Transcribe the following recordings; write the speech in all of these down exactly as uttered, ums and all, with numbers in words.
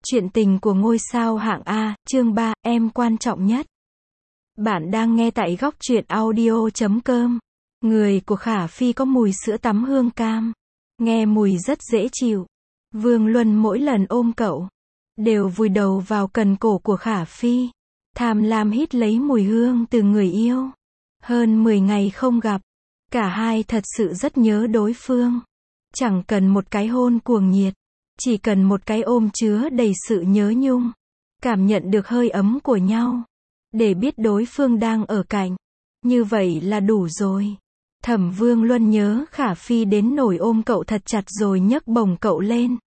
Chuyện tình của ngôi sao hạng A, chương ba, em quan trọng nhất. Bạn đang nghe tại góc truyện audio chấm com. Người của Khả Phi có mùi sữa tắm hương cam. Nghe mùi rất dễ chịu. Vương Luân mỗi lần ôm cậu, đều vùi đầu vào cần cổ của Khả Phi. Tham lam hít lấy mùi hương từ người yêu. Hơn mười ngày không gặp. Cả hai thật sự rất nhớ đối phương. Chẳng cần một cái hôn cuồng nhiệt. Chỉ cần một cái ôm chứa đầy sự nhớ nhung. Cảm nhận được hơi ấm của nhau. Để biết đối phương đang ở cạnh. Như vậy là đủ rồi. Thẩm Vương Luân nhớ Khả Phi đến nỗi ôm cậu thật chặt rồi nhấc bổng cậu lên.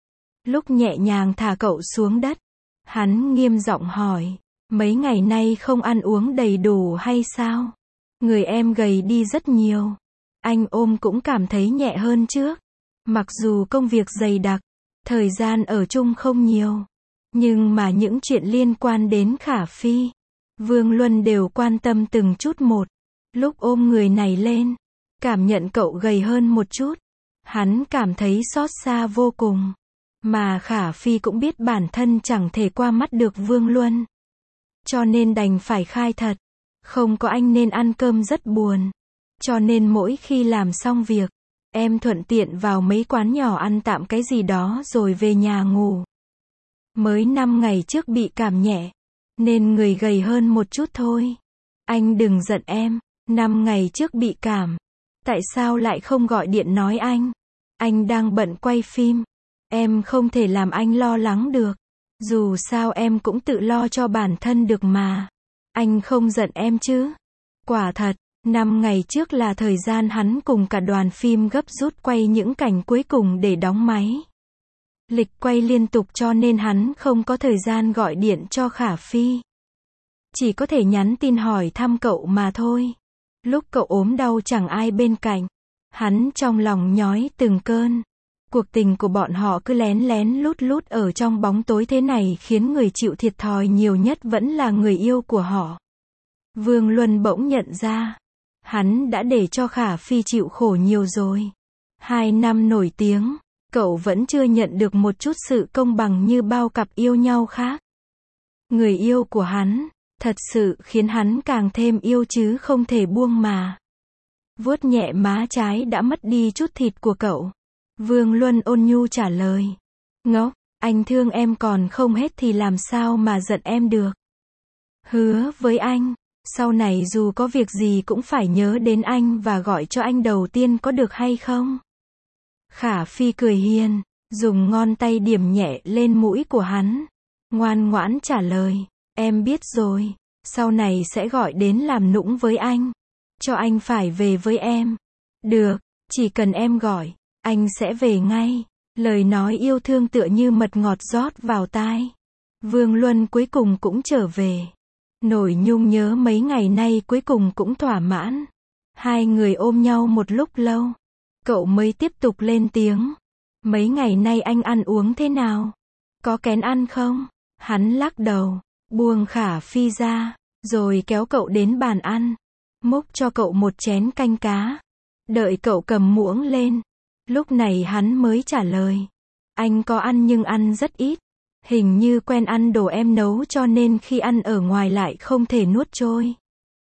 Lúc nhẹ nhàng thả cậu xuống đất, hắn nghiêm giọng hỏi, mấy ngày nay không ăn uống đầy đủ hay sao? Người em gầy đi rất nhiều. Anh ôm cũng cảm thấy nhẹ hơn trước. Mặc dù công việc dày đặc, thời gian ở chung không nhiều, nhưng mà những chuyện liên quan đến Khả Phi, Vương Luân đều quan tâm từng chút một. Lúc ôm người này lên, cảm nhận cậu gầy hơn một chút, hắn cảm thấy xót xa vô cùng. Mà Khả Phi cũng biết bản thân chẳng thể qua mắt được Vương Luân, cho nên đành phải khai thật, không có anh nên ăn cơm rất buồn. Cho nên mỗi khi làm xong việc, em thuận tiện vào mấy quán nhỏ ăn tạm cái gì đó rồi về nhà ngủ. Mới năm ngày trước bị cảm nhẹ, nên người gầy hơn một chút thôi. Anh đừng giận em, năm ngày trước bị cảm. Tại sao lại không gọi điện nói anh? Anh đang bận quay phim. Em không thể làm anh lo lắng được. Dù sao em cũng tự lo cho bản thân được mà. Anh không giận em chứ? Quả thật, năm ngày trước là thời gian hắn cùng cả đoàn phim gấp rút quay những cảnh cuối cùng để đóng máy. Lịch quay liên tục cho nên hắn không có thời gian gọi điện cho Khả Phi. Chỉ có thể nhắn tin hỏi thăm cậu mà thôi. Lúc cậu ốm đau chẳng ai bên cạnh. Hắn trong lòng nhói từng cơn. Cuộc tình của bọn họ cứ lén lén lút lút ở trong bóng tối thế này khiến người chịu thiệt thòi nhiều nhất vẫn là người yêu của họ. Vương Luân bỗng nhận ra, hắn đã để cho Khả Phi chịu khổ nhiều rồi. Hai năm nổi tiếng, cậu vẫn chưa nhận được một chút sự công bằng như bao cặp yêu nhau khác. Người yêu của hắn, thật sự khiến hắn càng thêm yêu chứ không thể buông mà. Vuốt nhẹ má trái đã mất đi chút thịt của cậu. Vương Luân ôn nhu trả lời. Ngốc, anh thương em còn không hết thì làm sao mà giận em được. Hứa với anh, sau này dù có việc gì cũng phải nhớ đến anh và gọi cho anh đầu tiên có được hay không? Khả Phi cười hiền, dùng ngón tay điểm nhẹ lên mũi của hắn. Ngoan ngoãn trả lời, em biết rồi, sau này sẽ gọi đến làm nũng với anh. Cho anh phải về với em. Được, chỉ cần em gọi, anh sẽ về ngay. Lời nói yêu thương tựa như mật ngọt rót vào tai. Vương Luân cuối cùng cũng trở về. Nỗi nhung nhớ mấy ngày nay cuối cùng cũng thỏa mãn. Hai người ôm nhau một lúc lâu. Cậu mới tiếp tục lên tiếng. Mấy ngày nay anh ăn uống thế nào? Có kén ăn không? Hắn lắc đầu, buông Khả Phi ra, rồi kéo cậu đến bàn ăn. Múc cho cậu một chén canh cá. Đợi cậu cầm muỗng lên. Lúc này hắn mới trả lời. Anh có ăn nhưng ăn rất ít. Hình như quen ăn đồ em nấu cho nên khi ăn ở ngoài lại không thể nuốt trôi.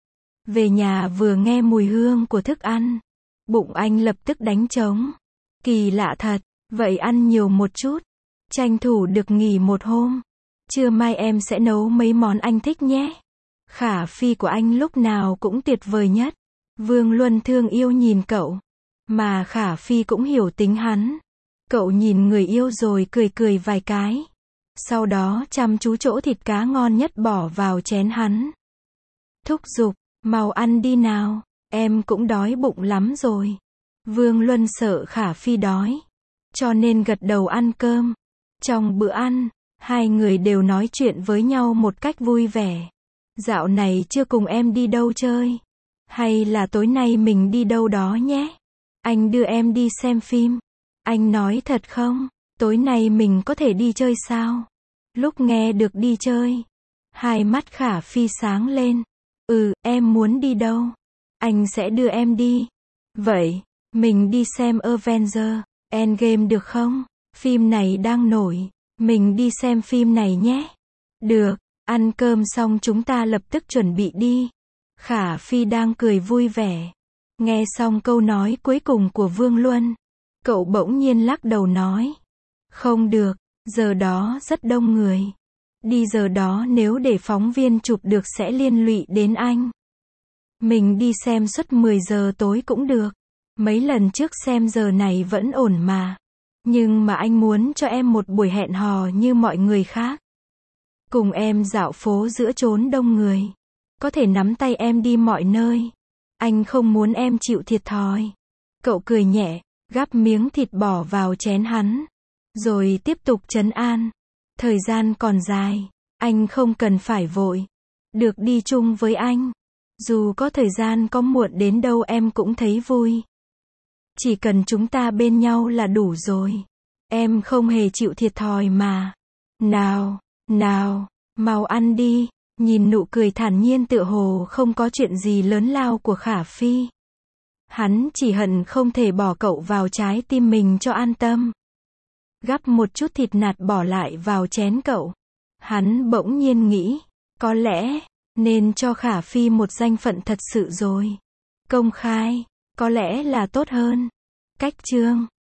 Về nhà vừa nghe mùi hương của thức ăn, bụng anh lập tức đánh trống. Kỳ lạ thật, vậy ăn nhiều một chút. Tranh thủ được nghỉ một hôm. Trưa mai em sẽ nấu mấy món anh thích nhé. Khả Phi của anh lúc nào cũng tuyệt vời nhất. Vương Luân thương yêu nhìn cậu. Mà Khả Phi cũng hiểu tính hắn. Cậu nhìn người yêu rồi cười cười vài cái. Sau đó chăm chú chỗ thịt cá ngon nhất bỏ vào chén hắn. Thúc giục, mau ăn đi nào, em cũng đói bụng lắm rồi. Vương Luân sợ Khả Phi đói, cho nên gật đầu ăn cơm. Trong bữa ăn, hai người đều nói chuyện với nhau một cách vui vẻ. Dạo này chưa cùng em đi đâu chơi. Hay là tối nay mình đi đâu đó nhé. Anh đưa em đi xem phim. Anh nói thật không? Tối nay mình có thể đi chơi sao? Lúc nghe được đi chơi, hai mắt Khả Phi sáng lên. Ừ, em muốn đi đâu? Anh sẽ đưa em đi. Vậy, mình đi xem Avengers Endgame được không? Phim này đang nổi. Mình đi xem phim này nhé. Được, ăn cơm xong chúng ta lập tức chuẩn bị đi. Khả Phi đang cười vui vẻ. Nghe xong câu nói cuối cùng của Vương Luân, cậu bỗng nhiên lắc đầu nói. Không được, giờ đó rất đông người. Đi giờ đó nếu để phóng viên chụp được sẽ liên lụy đến anh. Mình đi xem suốt mười giờ tối cũng được. Mấy lần trước xem giờ này vẫn ổn mà. Nhưng mà anh muốn cho em một buổi hẹn hò như mọi người khác. Cùng em dạo phố giữa chốn đông người. Có thể nắm tay em đi mọi nơi. Anh không muốn em chịu thiệt thòi. Cậu cười nhẹ, gắp miếng thịt bỏ vào chén hắn. Rồi tiếp tục trấn an. Thời gian còn dài. Anh không cần phải vội. Được đi chung với anh. Dù có thời gian có muộn đến đâu em cũng thấy vui. Chỉ cần chúng ta bên nhau là đủ rồi. Em không hề chịu thiệt thòi mà. Nào, nào, mau ăn đi. Nhìn nụ cười thản nhiên tựa hồ không có chuyện gì lớn lao của Khả Phi. Hắn chỉ hận không thể bỏ cậu vào trái tim mình cho an tâm. Gắp một chút thịt nạc bỏ lại vào chén cậu. Hắn bỗng nhiên nghĩ, có lẽ nên cho Khả Phi một danh phận thật sự rồi. Công khai, có lẽ là tốt hơn. Cách chương